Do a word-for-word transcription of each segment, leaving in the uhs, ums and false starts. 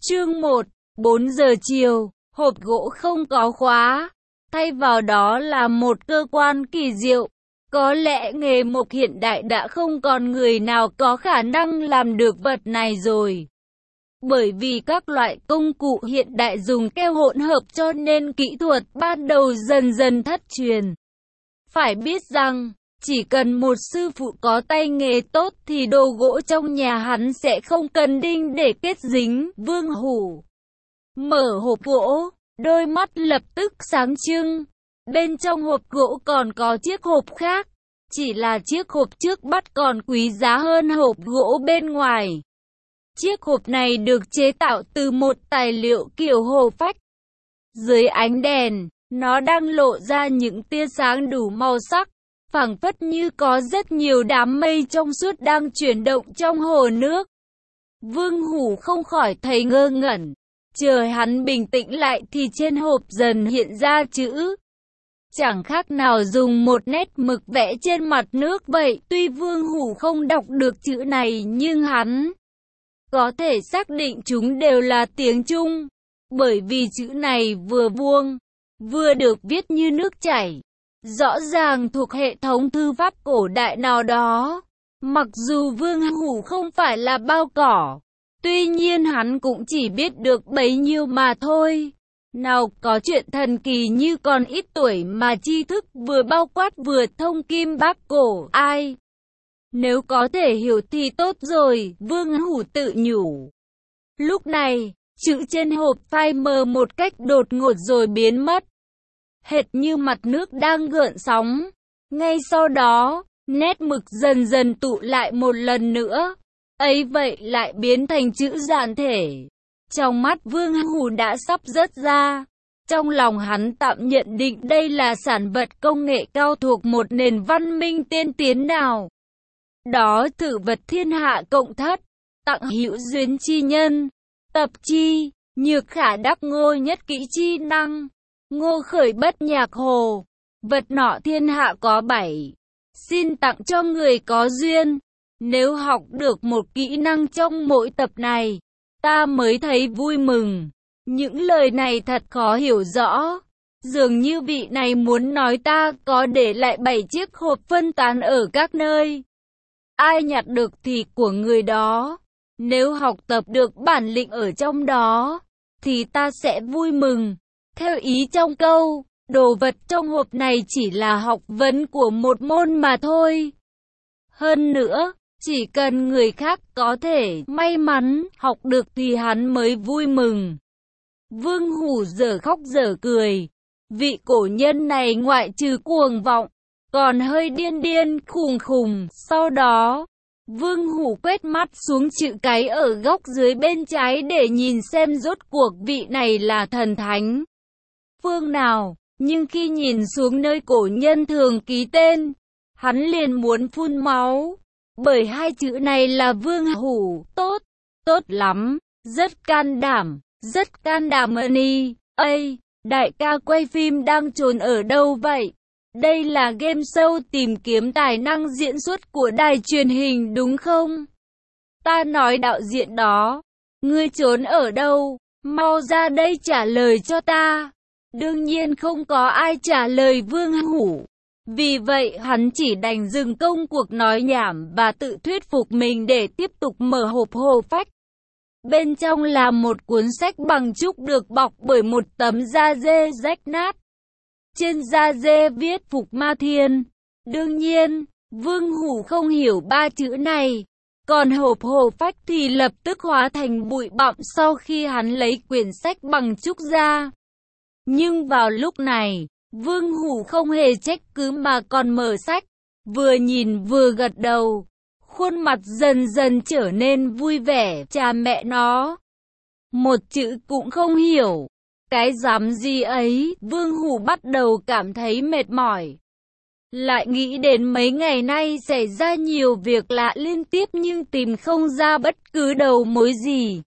Chương một. bốn giờ chiều, hộp gỗ không có khóa. Thay vào đó là một cơ quan kỳ diệu. Có lẽ nghề mộc hiện đại đã không còn người nào có khả năng làm được vật này rồi. Bởi vì các loại công cụ hiện đại dùng keo hỗn hợp cho nên kỹ thuật ban đầu dần dần thất truyền. Phải biết rằng, chỉ cần một sư phụ có tay nghề tốt thì đồ gỗ trong nhà hắn sẽ không cần đinh để kết dính. Vương Hủ mở hộp gỗ, đôi mắt lập tức sáng trưng. Bên trong hộp gỗ còn có chiếc hộp khác, chỉ là chiếc hộp trước mắt còn quý giá hơn hộp gỗ bên ngoài. Chiếc hộp này được chế tạo từ một tài liệu kiểu hồ phách. Dưới ánh đèn, nó đang lộ ra những tia sáng đủ màu sắc, phảng phất như có rất nhiều đám mây trong suốt đang chuyển động trong hồ nước. Vương Hủ không khỏi thấy ngơ ngẩn. Chờ hắn bình tĩnh lại thì trên hộp dần hiện ra chữ. Chẳng khác nào dùng một nét mực vẽ trên mặt nước vậy. Tuy Vương Hủ không đọc được chữ này nhưng hắn có thể xác định chúng đều là tiếng Trung. Bởi vì chữ này vừa vuông, vừa được viết như nước chảy. Rõ ràng thuộc hệ thống thư pháp cổ đại nào đó. Mặc dù Vương Hủ không phải là bao cỏ, tuy nhiên hắn cũng chỉ biết được bấy nhiêu mà thôi. Nào có chuyện thần kỳ như còn ít tuổi mà tri thức vừa bao quát vừa thông kim bác cổ ai. Nếu có thể hiểu thì tốt rồi, Vương Hủ tự nhủ. Lúc này, chữ trên hộp phai mờ một cách đột ngột rồi biến mất. Hệt như mặt nước đang gợn sóng. Ngay sau đó, nét mực dần dần tụ lại một lần nữa. Ấy vậy lại biến thành chữ giản thể. Trong mắt Vương Hủ đã sắp rớt ra. Trong lòng hắn tạm nhận định đây là sản vật công nghệ cao thuộc một nền văn minh tiên tiến nào đó. Thử vật thiên hạ cộng thất, tặng hữu duyên chi nhân, tập chi, nhược khả đắc ngô nhất kỹ chi năng, ngô khởi bất nhạc hồ, vật nọ thiên hạ có bảy, xin tặng cho người có duyên. Nếu học được một kỹ năng trong mỗi tập này, ta mới thấy vui mừng. Những lời này thật khó hiểu rõ. Dường như vị này muốn nói ta có để lại bảy chiếc hộp phân tán ở các nơi. Ai nhặt được thì của người đó. Nếu học tập được bản lĩnh ở trong đó, thì ta sẽ vui mừng. Theo ý trong câu, đồ vật trong hộp này chỉ là học vấn của một môn mà thôi. Hơn nữa, chỉ cần người khác có thể may mắn học được thì hắn mới vui mừng. Vương Hủ dở khóc dở cười. Vị cổ nhân này ngoại trừ cuồng vọng, còn hơi điên điên khùng khùng. Sau đó, Vương Hủ quét mắt xuống chữ cái ở góc dưới bên trái để nhìn xem rốt cuộc vị này là thần thánh phương nào. Nhưng khi nhìn xuống nơi cổ nhân thường ký tên, hắn liền muốn phun máu. Bởi hai chữ này là Vương Hủ. Tốt, tốt lắm, rất can đảm, rất can đảm ân. Ây, đại ca quay phim đang trốn ở đâu vậy? Đây là game show tìm kiếm tài năng diễn xuất của đài truyền hình đúng không? Ta nói đạo diễn đó. Ngươi trốn ở đâu? Mau ra đây trả lời cho ta. Đương nhiên không có ai trả lời Vương Hủ. Vì vậy hắn chỉ đành dừng công cuộc nói nhảm và tự thuyết phục mình để tiếp tục mở hộp hồ phách. Bên trong là một cuốn sách bằng trúc được bọc bởi một tấm da dê rách nát. Trên da dê viết Phục Ma Thiên. Đương nhiên, Vương Hủ không hiểu ba chữ này. Còn hộp hồ phách thì lập tức hóa thành bụi bặm sau khi hắn lấy quyển sách bằng trúc ra. Nhưng vào lúc này, Vương Hủ không hề trách cứ mà còn mở sách, vừa nhìn vừa gật đầu. Khuôn mặt dần dần trở nên vui vẻ. Cha mẹ nó, một chữ cũng không hiểu. Cái dám gì ấy. Vương Hủ bắt đầu cảm thấy mệt mỏi. Lại nghĩ đến mấy ngày nay xảy ra nhiều việc lạ liên tiếp nhưng tìm không ra bất cứ đầu mối gì.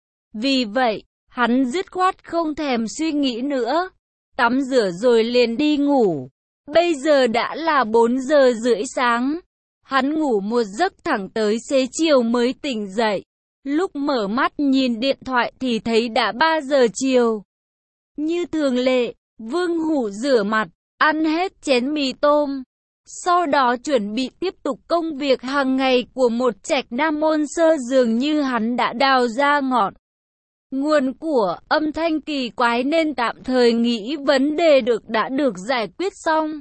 Vì vậy, hắn dứt khoát không thèm suy nghĩ nữa. Tắm rửa rồi liền đi ngủ. Bây giờ đã là bốn giờ rưỡi sáng. Hắn ngủ một giấc thẳng tới xế chiều mới tỉnh dậy. Lúc mở mắt nhìn điện thoại thì thấy đã ba giờ chiều. Như thường lệ, Vương Hủ rửa mặt, ăn hết chén mì tôm. Sau đó chuẩn bị tiếp tục công việc hàng ngày của một trạch nam môn sơ, dường như hắn đã đào ra ngọn nguồn của âm thanh kỳ quái nên tạm thời nghĩ vấn đề được đã được giải quyết xong.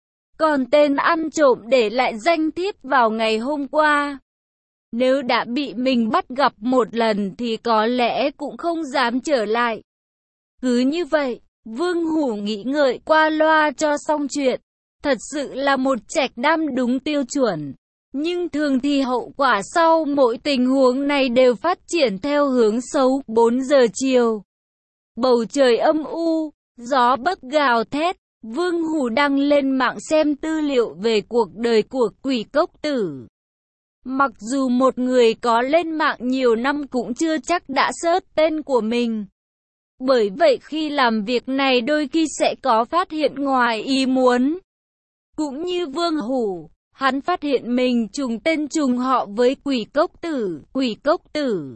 Còn tên ăn trộm để lại danh thiếp vào ngày hôm qua. Nếu đã bị mình bắt gặp một lần thì có lẽ cũng không dám trở lại. Cứ như vậy, Vương Hủ nghĩ ngợi qua loa cho xong chuyện. Thật sự là một trạch nam đúng tiêu chuẩn. Nhưng thường thì hậu quả sau mỗi tình huống này đều phát triển theo hướng xấu. Bốn giờ chiều. Bầu trời âm u, gió bấc gào thét. Vương Hủ đăng lên mạng xem tư liệu về cuộc đời của Quỷ Cốc Tử. Mặc dù một người có lên mạng nhiều năm cũng chưa chắc đã search tên của mình. Bởi vậy khi làm việc này đôi khi sẽ có phát hiện ngoài ý muốn. Cũng như Vương Hủ, hắn phát hiện mình trùng tên trùng họ với Quỷ Cốc Tử. Quỷ Cốc Tử,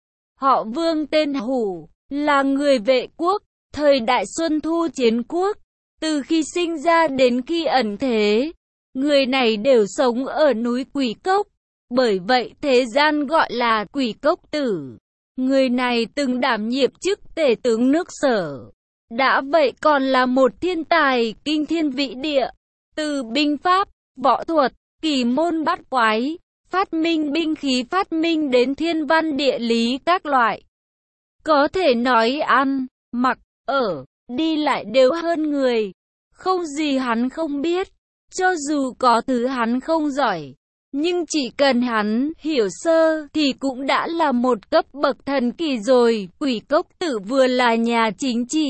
họ Vương tên Hủ, là người vệ quốc, thời đại Xuân Thu chiến quốc. Từ khi sinh ra đến khi ẩn thế, người này đều sống ở núi Quỷ Cốc. Bởi vậy thế gian gọi là Quỷ Cốc Tử. Người này từng đảm nhiệm chức tể tướng nước Sở. Đã vậy còn là một thiên tài kinh thiên vĩ địa. Từ binh pháp, võ thuật, kỳ môn bát quái, phát minh binh khí phát minh đến thiên văn địa lý các loại. Có thể nói ăn, mặc, ở, đi lại đều hơn người. Không gì hắn không biết. Cho dù có thứ hắn không giỏi, nhưng chỉ cần hắn hiểu sơ thì cũng đã là một cấp bậc thần kỳ rồi. Quỷ Cốc Tử vừa là nhà chính trị,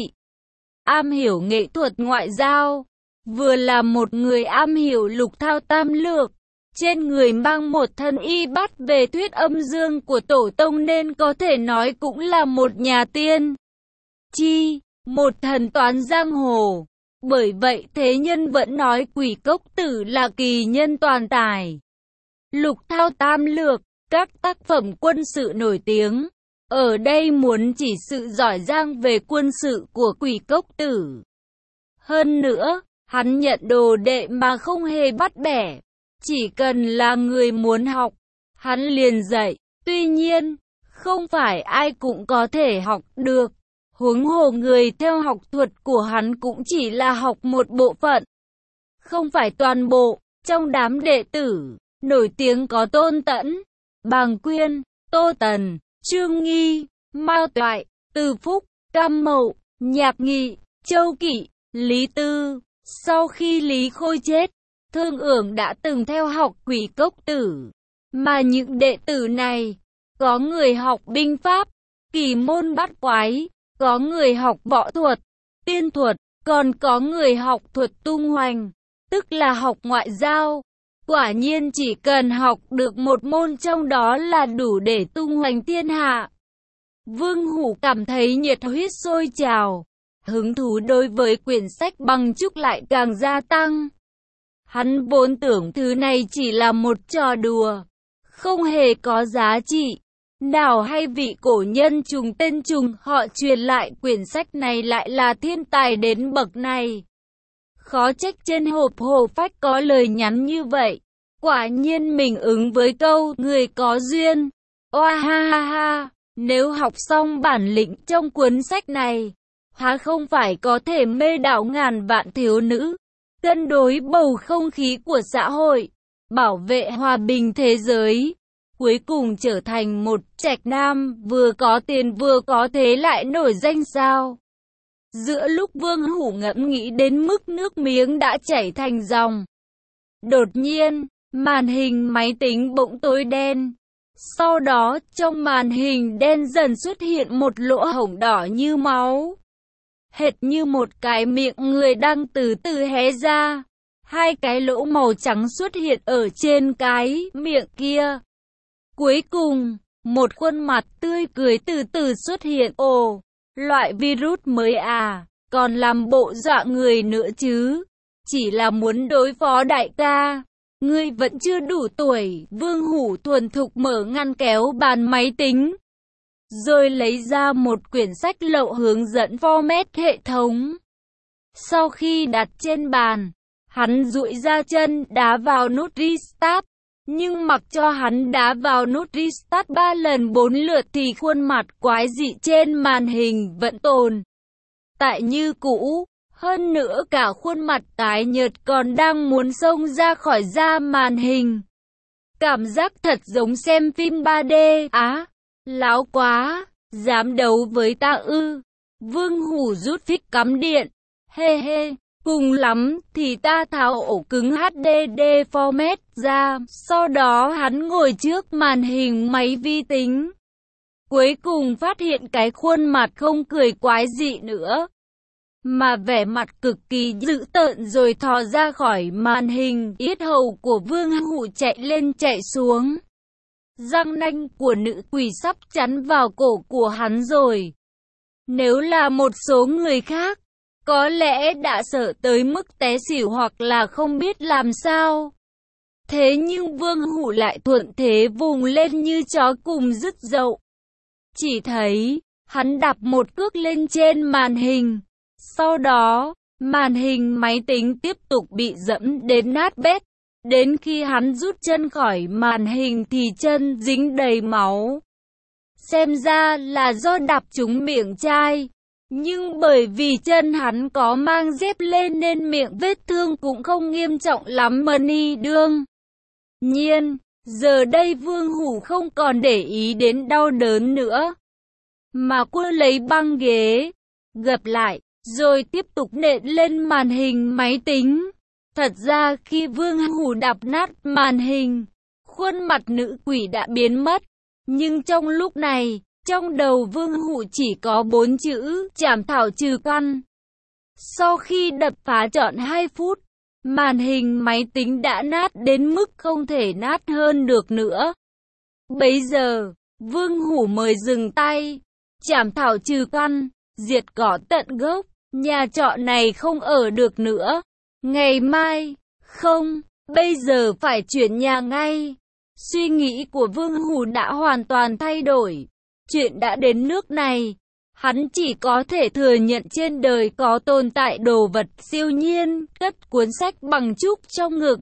am hiểu nghệ thuật ngoại giao, vừa là một người am hiểu lục thao tam lược. Trên người mang một thân y bát về thuyết âm dương của tổ tông nên có thể nói cũng là một nhà tiên tri, một thần toán giang hồ. Bởi vậy thế nhân vẫn nói Quỷ Cốc Tử là kỳ nhân toàn tài. Lục thao tam lược, các tác phẩm quân sự nổi tiếng. Ở đây muốn chỉ sự giỏi giang về quân sự của Quỷ Cốc Tử. Hơn nữa, hắn nhận đồ đệ mà không hề bắt bẻ. Chỉ cần là người muốn học, hắn liền dạy. Tuy nhiên, không phải ai cũng có thể học được. Huống hồ người theo học thuật của hắn cũng chỉ là học một bộ phận, không phải toàn bộ. Trong đám đệ tử nổi tiếng có Tôn Tẫn, Bàng Quyên, Tô Tần, Trương Nghi, Mao Toại, Từ Phúc, Cam Mậu, Nhạc Nghị, Châu Kỷ, Lý Tư. Sau khi Lý Khôi chết, Thương Ưởng đã từng theo học Quỷ Cốc Tử. Mà những đệ tử này, có người học binh pháp, kỳ môn bát quái, có người học võ thuật, tiên thuật, còn có người học thuật tung hoành, tức là học ngoại giao. Quả nhiên chỉ cần học được một môn trong đó là đủ để tung hoành thiên hạ. Vương Hủ cảm thấy nhiệt huyết sôi trào, hứng thú đối với quyển sách bằng trúc lại càng gia tăng. Hắn vốn tưởng thứ này chỉ là một trò đùa, không hề có giá trị. Nào hay vị cổ nhân trùng tên trùng họ truyền lại quyển sách này lại là thiên tài đến bậc này. Khó trách trên hộp hồ phách có lời nhắn như vậy. Quả nhiên mình ứng với câu người có duyên. Oa ha ha ha, nếu học xong bản lĩnh trong cuốn sách này, há không phải có thể mê đảo ngàn vạn thiếu nữ, cân đối bầu không khí của xã hội, bảo vệ hòa bình thế giới. Cuối cùng trở thành một trạch nam vừa có tiền vừa có thế lại nổi danh sao? Giữa lúc Vương Hủ ngẫm nghĩ đến mức nước miếng đã chảy thành dòng, đột nhiên, màn hình máy tính bỗng tối đen. Sau đó, trong màn hình đen dần xuất hiện một lỗ hổng đỏ như máu. Hệt như một cái miệng người đang từ từ hé ra. Hai cái lỗ màu trắng xuất hiện ở trên cái miệng kia. Cuối cùng, một khuôn mặt tươi cười từ từ xuất hiện. Ồ, loại virus mới à, còn làm bộ dọa người nữa chứ. Chỉ là muốn đối phó đại ca. Ngươi vẫn chưa đủ tuổi. Vương Hủ thuần thục mở ngăn kéo bàn máy tính, rồi lấy ra một quyển sách lậu hướng dẫn format hệ thống. Sau khi đặt trên bàn, hắn duỗi ra chân đá vào nút Restart. Nhưng mặc cho hắn đá vào nút Restart ba lần bốn lượt thì khuôn mặt quái dị trên màn hình vẫn tồn tại như cũ. Hơn nữa cả khuôn mặt tái nhợt còn đang muốn xông ra khỏi da màn hình. Cảm giác thật giống xem phim ba D. Á, láo quá, dám đấu với ta ư? Vương Hủ rút phích cắm điện. Hê hê, cùng lắm thì ta tháo ổ cứng hát đê đê format ra, sau đó hắn ngồi trước màn hình máy vi tính. Cuối cùng phát hiện cái khuôn mặt không cười quái dị nữa, mà vẻ mặt cực kỳ dữ tợn rồi thò ra khỏi màn hình. Yết hầu của Vương Hủ chạy lên chạy xuống. Răng nanh của nữ quỷ sắp chắn vào cổ của hắn rồi. Nếu là một số người khác, có lẽ đã sợ tới mức té xỉu hoặc là không biết làm sao. Thế nhưng Vương Hủ lại thuận thế vùng lên như chó cùng dứt dậu. Chỉ thấy, hắn đạp một cước lên trên màn hình. Sau đó, màn hình máy tính tiếp tục bị dẫm đến nát bét. Đến khi hắn rút chân khỏi màn hình thì chân dính đầy máu. Xem ra là do đạp trúng miệng chai. Nhưng bởi vì chân hắn có mang dép lên nên miệng vết thương cũng không nghiêm trọng lắm mà ni đương nhiên, giờ đây Vương Hủ không còn để ý đến đau đớn nữa, mà cô lấy băng ghế, gập lại, rồi tiếp tục nện lên màn hình máy tính. Thật ra khi Vương Hủ đạp nát màn hình, khuôn mặt nữ quỷ đã biến mất. Nhưng trong lúc này, trong đầu Vương Hủ chỉ có bốn chữ trảm thảo trừ căn. Sau khi đập phá trọn hai phút, màn hình máy tính đã nát đến mức không thể nát hơn được nữa. Bấy giờ, Vương Hủ mới dừng tay. Trảm thảo trừ căn, diệt cỏ tận gốc, nhà trọ này không ở được nữa. Ngày mai, không, bây giờ phải chuyển nhà ngay. Suy nghĩ của Vương Hủ đã hoàn toàn thay đổi. Chuyện đã đến nước này, hắn chỉ có thể thừa nhận trên đời có tồn tại đồ vật siêu nhiên, cất cuốn sách bằng trúc trong ngực.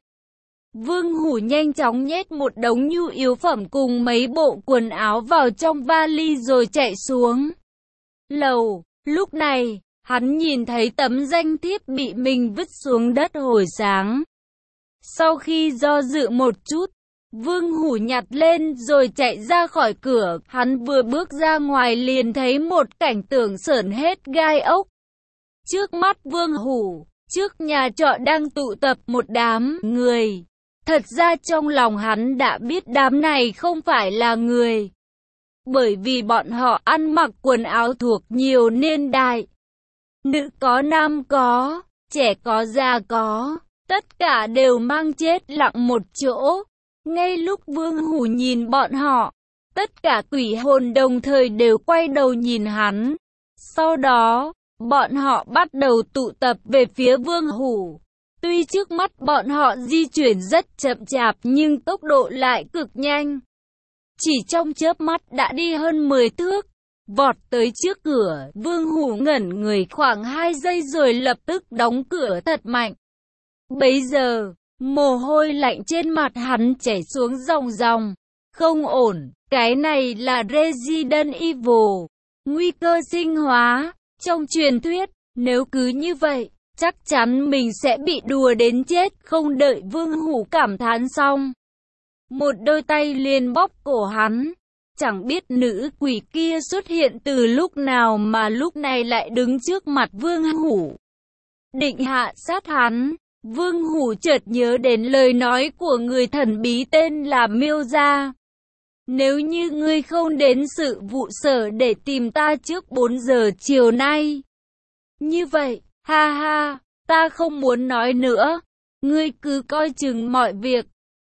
Vương Hủ nhanh chóng nhét một đống nhu yếu phẩm cùng mấy bộ quần áo vào trong vali rồi chạy xuống lầu. Lúc này, hắn nhìn thấy tấm danh thiếp bị mình vứt xuống đất hồi sáng. Sau khi do dự một chút, Vương Hủ nhặt lên rồi chạy ra khỏi cửa. Hắn vừa bước ra ngoài liền thấy một cảnh tượng sởn hết gai ốc. Trước mắt Vương Hủ, trước nhà trọ đang tụ tập một đám người. Thật ra trong lòng hắn đã biết đám này không phải là người, bởi vì bọn họ ăn mặc quần áo thuộc nhiều niên đại. Nữ có nam có, trẻ có già có, tất cả đều mang chết lặng một chỗ. Ngay lúc Vương Hủ nhìn bọn họ, tất cả quỷ hồn đồng thời đều quay đầu nhìn hắn. Sau đó, bọn họ bắt đầu tụ tập về phía Vương Hủ. Tuy trước mắt bọn họ di chuyển rất chậm chạp nhưng tốc độ lại cực nhanh. Chỉ trong chớp mắt đã đi hơn mười thước, vọt tới trước cửa. Vương Hủ ngẩn người khoảng hai giây rồi lập tức đóng cửa thật mạnh. Bấy giờ, mồ hôi lạnh trên mặt hắn chảy xuống ròng ròng. Không ổn, cái này là Resident Evil. Nguy cơ sinh hóa. Trong truyền thuyết, nếu cứ như vậy, chắc chắn mình sẽ bị đùa đến chết. Không đợi Vương Hủ cảm thán xong, một đôi tay liền bóp cổ hắn. Chẳng biết nữ quỷ kia xuất hiện từ lúc nào mà lúc này lại đứng trước mặt Vương Hủ, định hạ sát hắn. Vương Hủ chợt nhớ đến lời nói của người thần bí tên là Miêu Gia. Nếu như ngươi không đến sự vụ sở để tìm ta trước bốn giờ chiều nay, như vậy, ha ha, ta không muốn nói nữa. Ngươi cứ coi chừng mọi việc.